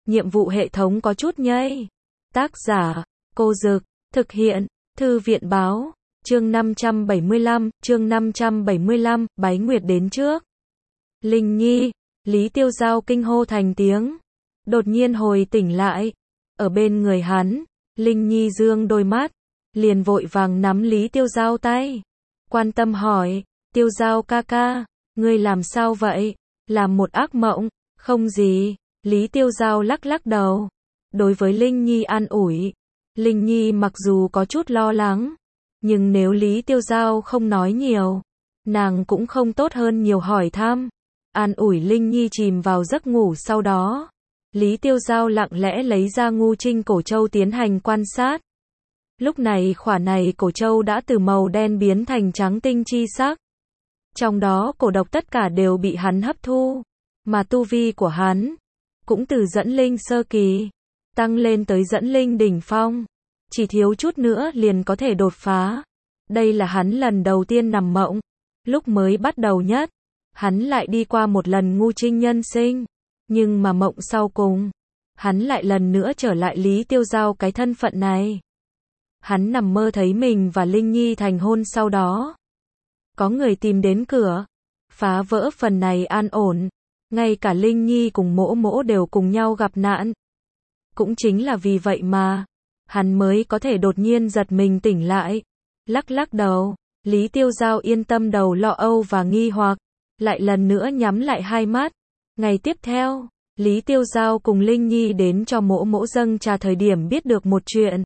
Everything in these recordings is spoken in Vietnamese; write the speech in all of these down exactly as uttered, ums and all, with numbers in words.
nhiệm vụ hệ thống có chút nhây. Tác giả, Cô Dực, thực hiện, Thư viện báo, chương năm trăm bảy mươi lăm, chương năm trăm bảy mươi lăm, Bái Nguyệt đến trước. Linh Nhi, Lý Tiêu Giao kinh hô thành tiếng, đột nhiên hồi tỉnh lại, ở bên người hắn, Linh Nhi dương đôi mắt, liền vội vàng nắm Lý Tiêu Giao tay, quan tâm hỏi, Tiêu Giao ca ca, ngươi làm sao vậy, làm một ác mộng, không gì, Lý Tiêu Giao lắc lắc đầu, đối với Linh Nhi an ủi, Linh Nhi mặc dù có chút lo lắng, nhưng nếu Lý Tiêu Giao không nói nhiều, nàng cũng không tốt hơn nhiều hỏi thăm, an ủi Linh Nhi chìm vào giấc ngủ. Sau đó, Lý Tiêu Giao lặng lẽ lấy ra ngu trinh cổ châu tiến hành quan sát. Lúc này khỏa này cổ châu đã từ màu đen biến thành trắng tinh chi sắc. Trong đó cổ độc tất cả đều bị hắn hấp thu, mà tu vi của hắn cũng từ dẫn linh sơ kỳ tăng lên tới dẫn linh đỉnh phong, chỉ thiếu chút nữa liền có thể đột phá. Đây là hắn lần đầu tiên nằm mộng, lúc mới bắt đầu nhất, hắn lại đi qua một lần ngu trinh nhân sinh, nhưng mà mộng sau cùng, hắn lại lần nữa trở lại Lý Tiêu Giao cái thân phận này. Hắn nằm mơ thấy mình và Linh Nhi thành hôn, sau đó có người tìm đến cửa, phá vỡ phần này an ổn, ngay cả Linh Nhi cùng Mỗ Mỗ đều cùng nhau gặp nạn. Cũng chính là vì vậy mà hắn mới có thể đột nhiên giật mình tỉnh lại, lắc lắc đầu. Lý Tiêu Giao yên tâm đầu lo âu và nghi hoặc, lại lần nữa nhắm lại hai mắt. Ngày tiếp theo, Lý Tiêu Giao cùng Linh Nhi đến cho Mỗ Mỗ dâng trà thời điểm biết được một chuyện.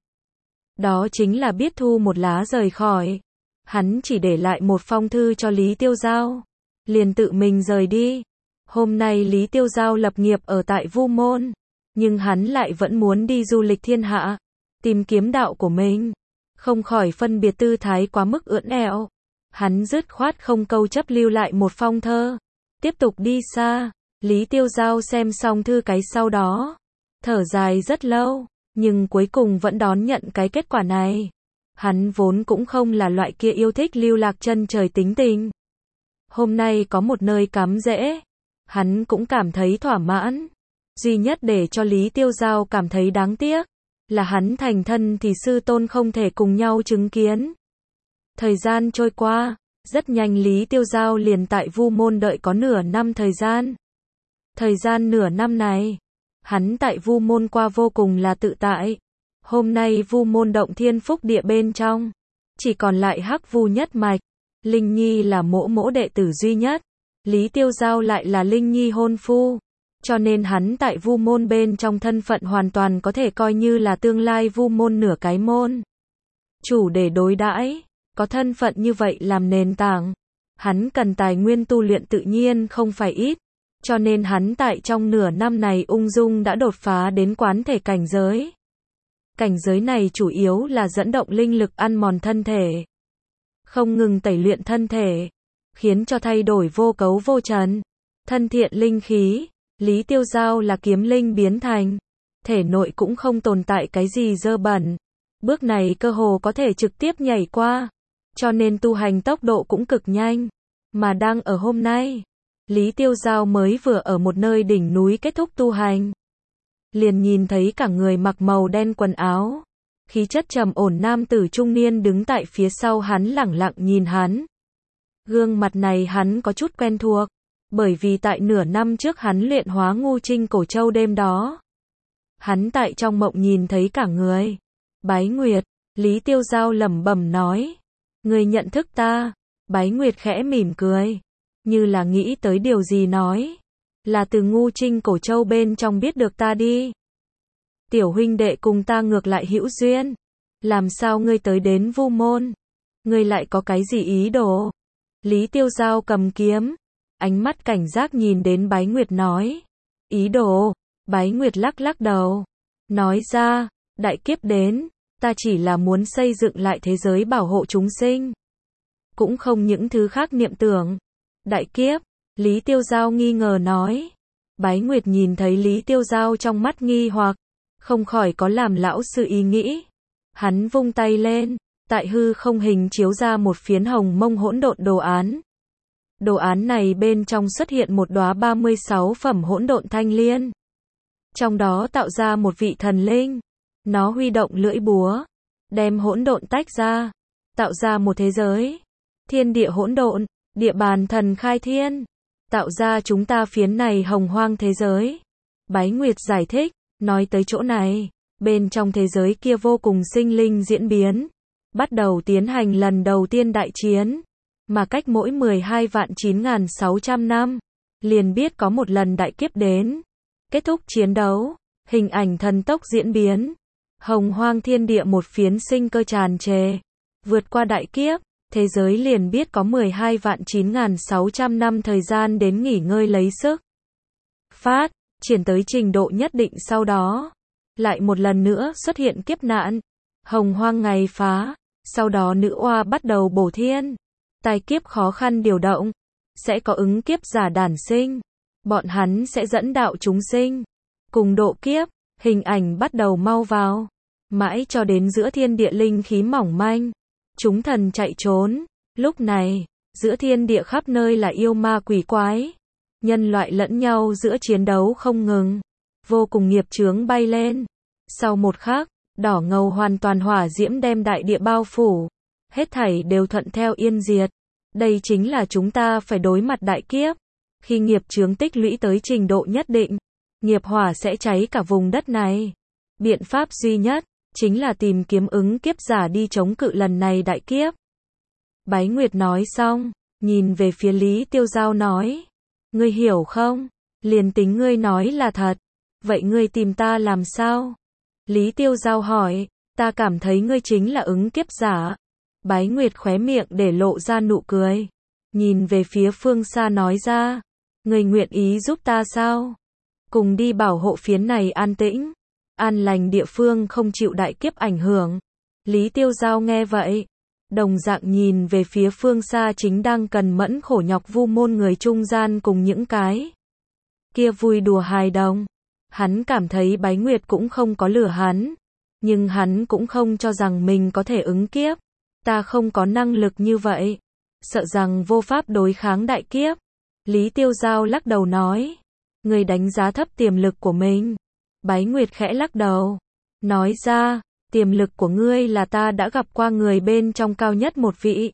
Đó chính là biết thu một lá rời khỏi. Hắn chỉ để lại một phong thư cho Lý Tiêu Giao, liền tự mình rời đi. Hôm nay Lý Tiêu Giao lập nghiệp ở tại Vu Môn, nhưng hắn lại vẫn muốn đi du lịch thiên hạ, tìm kiếm đạo của mình, không khỏi phân biệt tư thái quá mức ưỡn ẹo. Hắn dứt khoát không câu chấp lưu lại một phong thơ, tiếp tục đi xa. Lý Tiêu Giao xem xong thư cái sau đó, thở dài rất lâu, nhưng cuối cùng vẫn đón nhận cái kết quả này. Hắn vốn cũng không là loại kia yêu thích lưu lạc chân trời tính tình. Hôm nay có một nơi cắm rễ, hắn cũng cảm thấy thỏa mãn. Duy nhất để cho Lý Tiêu Giao cảm thấy đáng tiếc, là hắn thành thân thì sư tôn không thể cùng nhau chứng kiến. Thời gian trôi qua, rất nhanh Lý Tiêu Giao liền tại Vu Môn đợi có nửa năm thời gian. Thời gian nửa năm này, hắn tại Vu Môn qua vô cùng là tự tại. Hôm nay Vu Môn động thiên phúc địa bên trong, chỉ còn lại Hắc Vu nhất mạch. Linh Nhi là Mỗ Mỗ đệ tử duy nhất, Lý Tiêu Giao lại là Linh Nhi hôn phu, cho nên hắn tại Vu Môn bên trong thân phận hoàn toàn có thể coi như là tương lai Vu Môn nửa cái môn chủ để đối đãi. Có thân phận như vậy làm nền tảng, hắn cần tài nguyên tu luyện tự nhiên không phải ít, cho nên hắn tại trong nửa năm này ung dung đã đột phá đến quán thể cảnh giới. Cảnh giới này chủ yếu là dẫn động linh lực ăn mòn thân thể, không ngừng tẩy luyện thân thể, khiến cho thay đổi vô cấu vô trần, thân thiện linh khí. Lý Tiêu Giao là kiếm linh biến thành, thể nội cũng không tồn tại cái gì dơ bẩn. Bước này cơ hồ có thể trực tiếp nhảy qua, cho nên tu hành tốc độ cũng cực nhanh. Mà đang ở hôm nay, Lý Tiêu Giao mới vừa ở một nơi đỉnh núi kết thúc tu hành, liền nhìn thấy cả người mặc màu đen quần áo, khí chất trầm ổn nam tử trung niên đứng tại phía sau hắn lẳng lặng nhìn hắn. Gương mặt này hắn có chút quen thuộc, bởi vì tại nửa năm trước hắn luyện hóa ngu trinh cổ châu đêm đó, hắn tại trong mộng nhìn thấy cả người. Bái Nguyệt, Lý Tiêu Giao lẩm bẩm nói, người nhận thức ta? Bái Nguyệt khẽ mỉm cười, như là nghĩ tới điều gì nói, là từ ngu trinh cổ châu bên trong biết được ta đi. Tiểu huynh đệ cùng ta ngược lại hữu duyên, làm sao ngươi tới đến Vu Môn? Ngươi lại có cái gì ý đồ? Lý Tiêu Giao cầm kiếm, ánh mắt cảnh giác nhìn đến Bái Nguyệt nói, ý đồ? Bái Nguyệt lắc lắc đầu, nói ra, đại kiếp đến, ta chỉ là muốn xây dựng lại thế giới bảo hộ chúng sinh, cũng không những thứ khác niệm tưởng. Đại kiếp? Lý Tiêu Giao nghi ngờ nói. Bái Nguyệt nhìn thấy Lý Tiêu Giao trong mắt nghi hoặc, không khỏi có làm lão sư ý nghĩ. Hắn vung tay lên, tại hư không hình chiếu ra một phiến hồng mông hỗn độn đồ án. Đồ án này bên trong xuất hiện một đóa ba mươi sáu phẩm hỗn độn thanh liên. trong đó tạo ra một vị thần linh. Nó huy động lưỡi búa, đem hỗn độn tách ra, tạo ra một thế giới. Thiên địa hỗn độn, địa bàn thần khai thiên, tạo ra chúng ta phiến này hồng hoang thế giới. Bái Nguyệt giải thích, nói tới chỗ này, bên trong thế giới kia vô cùng sinh linh diễn biến, bắt đầu tiến hành lần đầu tiên đại chiến, mà cách mỗi mười hai vạn chín nghìn sáu trăm năm, liền biết có một lần đại kiếp đến. Kết thúc chiến đấu, hình ảnh thần tốc diễn biến, hồng hoang thiên địa một phiến sinh cơ tràn trề, vượt qua đại kiếp, thế giới liền biết có mười hai vạn chín nghìn sáu trăm năm thời gian đến nghỉ ngơi lấy sức. Phát, triển tới trình độ nhất định sau đó, lại một lần nữa xuất hiện kiếp nạn, hồng hoang ngày phá, sau đó nữ oa bắt đầu bổ thiên, tai kiếp khó khăn điều động, sẽ có ứng kiếp giả đản sinh, bọn hắn sẽ dẫn đạo chúng sinh, cùng độ kiếp, hình ảnh bắt đầu mau vào, mãi cho đến giữa thiên địa linh khí mỏng manh, chúng thần chạy trốn, lúc này, giữa thiên địa khắp nơi là yêu ma quỷ quái, nhân loại lẫn nhau giữa chiến đấu không ngừng, vô cùng nghiệp chướng bay lên. Sau một khắc, đỏ ngầu hoàn toàn hỏa diễm đem đại địa bao phủ, hết thảy đều thuận theo yên diệt. Đây chính là chúng ta phải đối mặt đại kiếp. Khi nghiệp chướng tích lũy tới trình độ nhất định, nghiệp hỏa sẽ cháy cả vùng đất này. Biện pháp duy nhất, chính là tìm kiếm ứng kiếp giả đi chống cự lần này đại kiếp. Bái Nguyệt nói xong, nhìn về phía Lý Tiêu Giao nói, ngươi hiểu không? Liền tính ngươi nói là thật, vậy ngươi tìm ta làm sao? Lý Tiêu Giao hỏi, ta cảm thấy ngươi chính là ứng kiếp giả. Bái Nguyệt khóe miệng để lộ ra nụ cười, nhìn về phía phương xa nói ra, ngươi nguyện ý giúp ta sao? Cùng đi bảo hộ phiến này an tĩnh, an lành địa phương không chịu đại kiếp ảnh hưởng. Lý Tiêu Giao nghe vậy, đồng dạng nhìn về phía phương xa chính đang cần mẫn khổ nhọc vu môn người trung gian cùng những cái kia vui đùa hài đồng. Hắn cảm thấy Bái Nguyệt cũng không có lừa hắn, nhưng hắn cũng không cho rằng mình có thể ứng kiếp. Ta không có năng lực như vậy, sợ rằng vô pháp đối kháng đại kiếp. Lý Tiêu Giao lắc đầu nói, người đánh giá thấp tiềm lực của mình. Bái Nguyệt khẽ lắc đầu, nói ra, tiềm lực của ngươi là ta đã gặp qua người bên trong cao nhất một vị.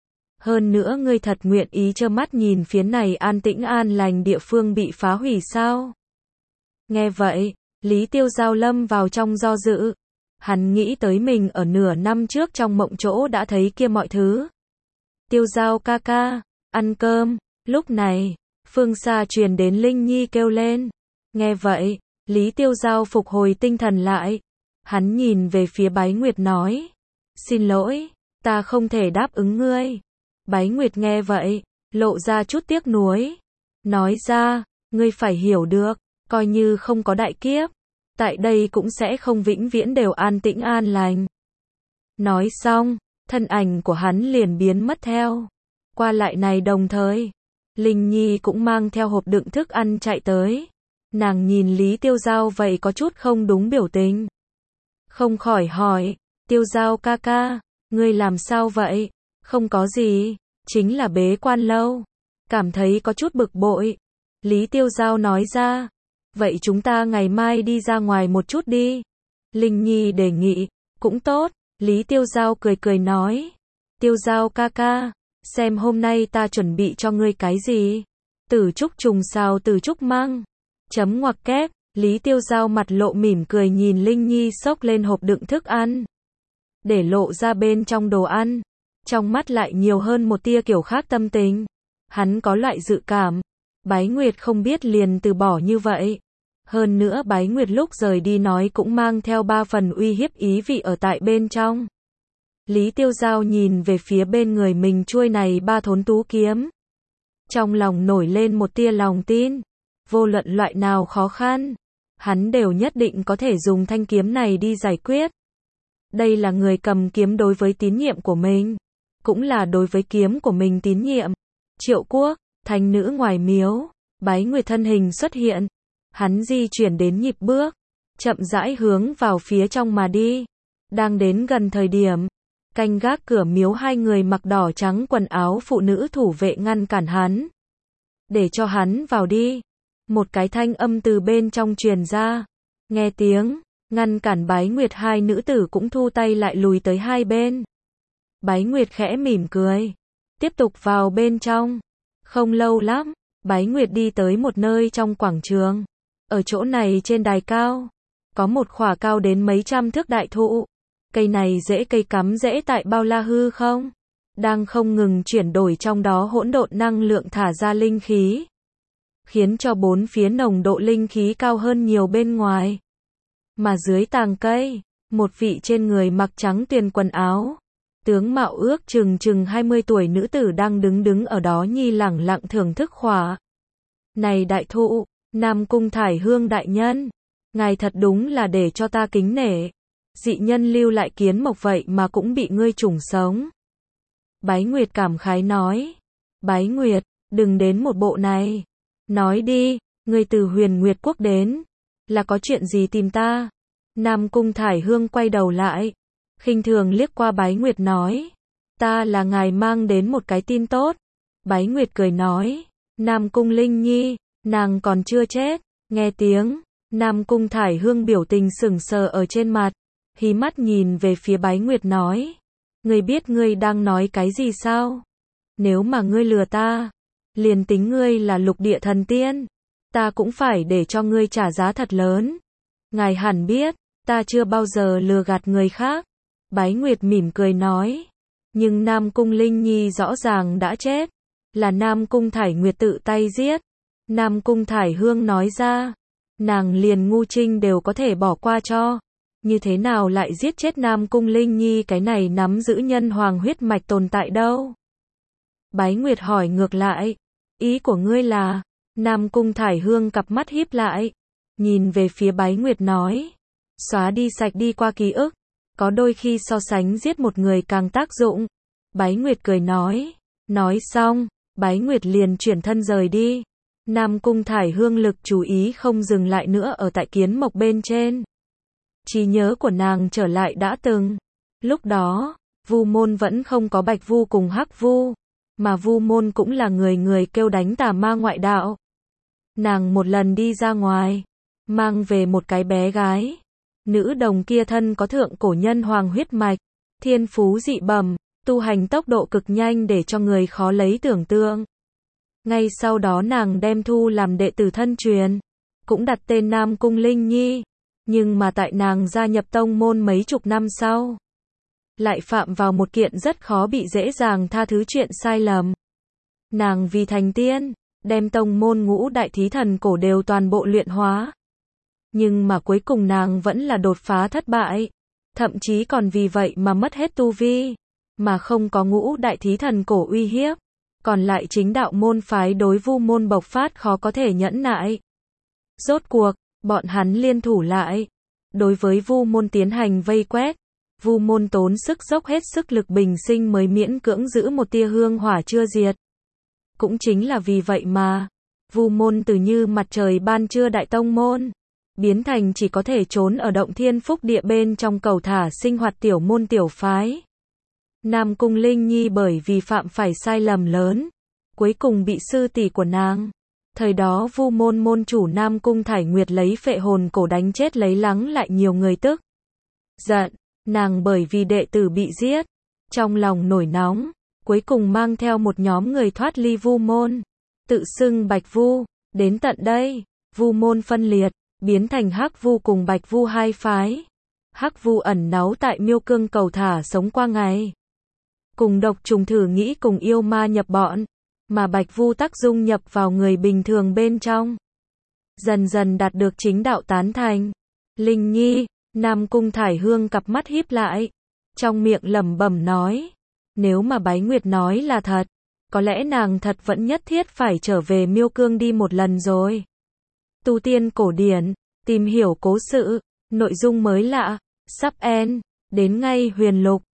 Hơn nữa ngươi thật nguyện ý trơ mắt nhìn phiến này an tĩnh an lành địa phương bị phá hủy sao? Nghe vậy, Lý Tiêu Giao lâm vào trong do dự. Hắn nghĩ tới mình ở nửa năm trước trong mộng chỗ đã thấy kia mọi thứ. Tiêu Giao ca ca, ăn cơm. Lúc này, phương xa truyền đến Linh Nhi kêu lên. Nghe vậy, Lý Tiêu Giao phục hồi tinh thần lại. Hắn nhìn về phía Bái Nguyệt nói, xin lỗi, ta không thể đáp ứng ngươi. Bái Nguyệt nghe vậy, lộ ra chút tiếc nuối. Nói ra, ngươi phải hiểu được, coi như không có đại kiếp, tại đây cũng sẽ không vĩnh viễn đều an tĩnh an lành. Nói xong, thân ảnh của hắn liền biến mất theo. Qua lại này đồng thời, Linh Nhi cũng mang theo hộp đựng thức ăn chạy tới. Nàng nhìn Lý Tiêu Giao vậy có chút không đúng biểu tình. Không khỏi hỏi, Tiêu Giao ca ca, ngươi làm sao vậy? Không có gì, chính là bế quan lâu, cảm thấy có chút bực bội. Lý Tiêu Giao nói ra, vậy chúng ta ngày mai đi ra ngoài một chút đi. Linh Nhi đề nghị, cũng tốt. Lý Tiêu Giao cười cười nói, Tiêu Giao ca ca, xem hôm nay ta chuẩn bị cho ngươi cái gì. Tử trúc trùng xào tử trúc măng, chấm ngoặc kép. Lý Tiêu Giao mặt lộ mỉm cười nhìn Linh Nhi xốc lên hộp đựng thức ăn, để lộ ra bên trong đồ ăn. Trong mắt lại nhiều hơn một tia kiểu khác tâm tình. Hắn có loại dự cảm, Bái Nguyệt không biết liền từ bỏ như vậy. Hơn nữa Bái Nguyệt lúc rời đi nói cũng mang theo ba phần uy hiếp ý vị ở tại bên trong. Lý Tiêu Giao nhìn về phía bên người mình chuôi này ba thốn tú kiếm. Trong lòng nổi lên một tia lòng tin. Vô luận loại nào khó khăn, hắn đều nhất định có thể dùng thanh kiếm này đi giải quyết. Đây là người cầm kiếm đối với tín nhiệm của mình, cũng là đối với kiếm của mình tín nhiệm. Triệu Quốc, thánh nữ ngoài miếu, Bái Nguyệt thân hình xuất hiện. Hắn di chuyển đến nhịp bước, chậm rãi hướng vào phía trong mà đi. Đang đến gần thời điểm, canh gác cửa miếu hai người mặc đỏ trắng quần áo phụ nữ thủ vệ ngăn cản hắn. Để cho hắn vào đi. Một cái thanh âm từ bên trong truyền ra. Nghe tiếng, ngăn cản Bái Nguyệt hai nữ tử cũng thu tay lại lùi tới hai bên. Bái Nguyệt khẽ mỉm cười, tiếp tục vào bên trong. Không lâu lắm, Bái Nguyệt đi tới một nơi trong quảng trường. Ở chỗ này trên đài cao, có một khỏa cao đến mấy trăm thước đại thụ. Cây này rễ cây cắm rễ tại bao la hư không, đang không ngừng chuyển đổi trong đó hỗn độn năng lượng thả ra linh khí, khiến cho bốn phía nồng độ linh khí cao hơn nhiều bên ngoài. Mà dưới tàng cây, một vị trên người mặc trắng tuyền quần áo, tướng mạo ước chừng chừng hai mươi tuổi nữ tử đang đứng đứng ở đó nhi lẳng lặng thưởng thức khỏa này đại thụ. Nam Cung Thải Hương đại nhân, ngài thật đúng là để cho ta kính nể. Dị nhân lưu lại kiến mộc vậy mà cũng bị ngươi chủng sống. Bái Nguyệt cảm khái nói. Bái Nguyệt, đừng đến một bộ này. Nói đi, ngươi từ Huyền Nguyệt Quốc đến, là có chuyện gì tìm ta? Nam Cung Thải Hương quay đầu lại, khinh thường liếc qua Bái Nguyệt nói. Ta là ngài mang đến một cái tin tốt. Bái Nguyệt cười nói. Nam Cung Linh Nhi, nàng còn chưa chết. Nghe tiếng, Nam Cung Thải Hương biểu tình sững sờ ở trên mặt, hí mắt nhìn về phía Bái Nguyệt nói. Ngươi biết ngươi đang nói cái gì sao? Nếu mà ngươi lừa ta, liền tính ngươi là lục địa thần tiên, ta cũng phải để cho ngươi trả giá thật lớn. Ngài hẳn biết, ta chưa bao giờ lừa gạt người khác. Bái Nguyệt mỉm cười nói. Nhưng Nam Cung Linh Nhi rõ ràng đã chết, là Nam Cung Thải Nguyệt tự tay giết. Nam Cung Thải Hương nói ra, nàng liền ngu trinh đều có thể bỏ qua cho, như thế nào lại giết chết Nam Cung Linh Nhi cái này nắm giữ nhân hoàng huyết mạch tồn tại đâu? Bái Nguyệt hỏi ngược lại, ý của ngươi là? Nam Cung Thải Hương cặp mắt híp lại, nhìn về phía Bái Nguyệt nói, xóa đi sạch đi qua ký ức, có đôi khi so sánh giết một người càng tác dụng. Bái Nguyệt cười nói, nói xong, Bái Nguyệt liền chuyển thân rời đi. Nam Cung Thải Hương lực chú ý không dừng lại nữa ở tại kiến mộc bên trên. Trí nhớ của nàng trở lại đã từng. Lúc đó, Vu Môn vẫn không có Bạch Vu cùng Hắc Vu, mà Vu Môn cũng là người người kêu đánh tà ma ngoại đạo. Nàng một lần đi ra ngoài, mang về một cái bé gái. Nữ đồng kia thân có thượng cổ nhân hoàng huyết mạch, thiên phú dị bẩm, tu hành tốc độ cực nhanh để cho người khó lấy tưởng tượng. Ngay sau đó nàng đem thu làm đệ tử thân truyền, cũng đặt tên Nam Cung Linh Nhi. Nhưng mà tại nàng gia nhập tông môn mấy chục năm sau, lại phạm vào một kiện rất khó bị dễ dàng tha thứ chuyện sai lầm. Nàng vì thành tiên, đem tông môn ngũ đại thí thần cổ đều toàn bộ luyện hóa. Nhưng mà cuối cùng nàng vẫn là đột phá thất bại, thậm chí còn vì vậy mà mất hết tu vi, mà không có ngũ đại thí thần cổ uy hiếp. Còn lại chính đạo môn phái đối Vu Môn bộc phát khó có thể nhẫn nại. Rốt cuộc, bọn hắn liên thủ lại, đối với Vu Môn tiến hành vây quét. Vu Môn tốn sức dốc hết sức lực bình sinh mới miễn cưỡng giữ một tia hương hỏa chưa diệt. Cũng chính là vì vậy mà, Vu Môn từ như mặt trời ban trưa đại tông môn, biến thành chỉ có thể trốn ở động thiên phúc địa bên trong cầu thả sinh hoạt tiểu môn tiểu phái. Nam Cung Linh Nhi bởi vì phạm phải sai lầm lớn, cuối cùng bị sư tỷ của nàng, thời đó Vu Môn môn chủ Nam Cung Thải Nguyệt lấy phệ hồn cổ đánh chết lấy lắng lại nhiều người tức giận. Nàng bởi vì đệ tử bị giết, trong lòng nổi nóng, cuối cùng mang theo một nhóm người thoát ly Vu Môn, tự xưng Bạch Vu. Đến tận đây, Vu Môn phân liệt, biến thành Hắc Vu cùng Bạch Vu hai phái. Hắc Vu ẩn náu tại Miêu Cương cầu thả sống qua ngày, cùng độc trùng thử nghĩ cùng yêu ma nhập bọn, mà Bạch Vu tác dung nhập vào người bình thường bên trong, dần dần đạt được chính đạo tán thành. Linh Nhi, Nam Cung Thải Hương cặp mắt híp lại, trong miệng lẩm bẩm nói, nếu mà Bái Nguyệt nói là thật, có lẽ nàng thật vẫn nhất thiết phải trở về Miêu Cương đi một lần rồi. Tu tiên cổ điển, tìm hiểu cố sự, nội dung mới lạ, sắp end, đến ngay huyền lục.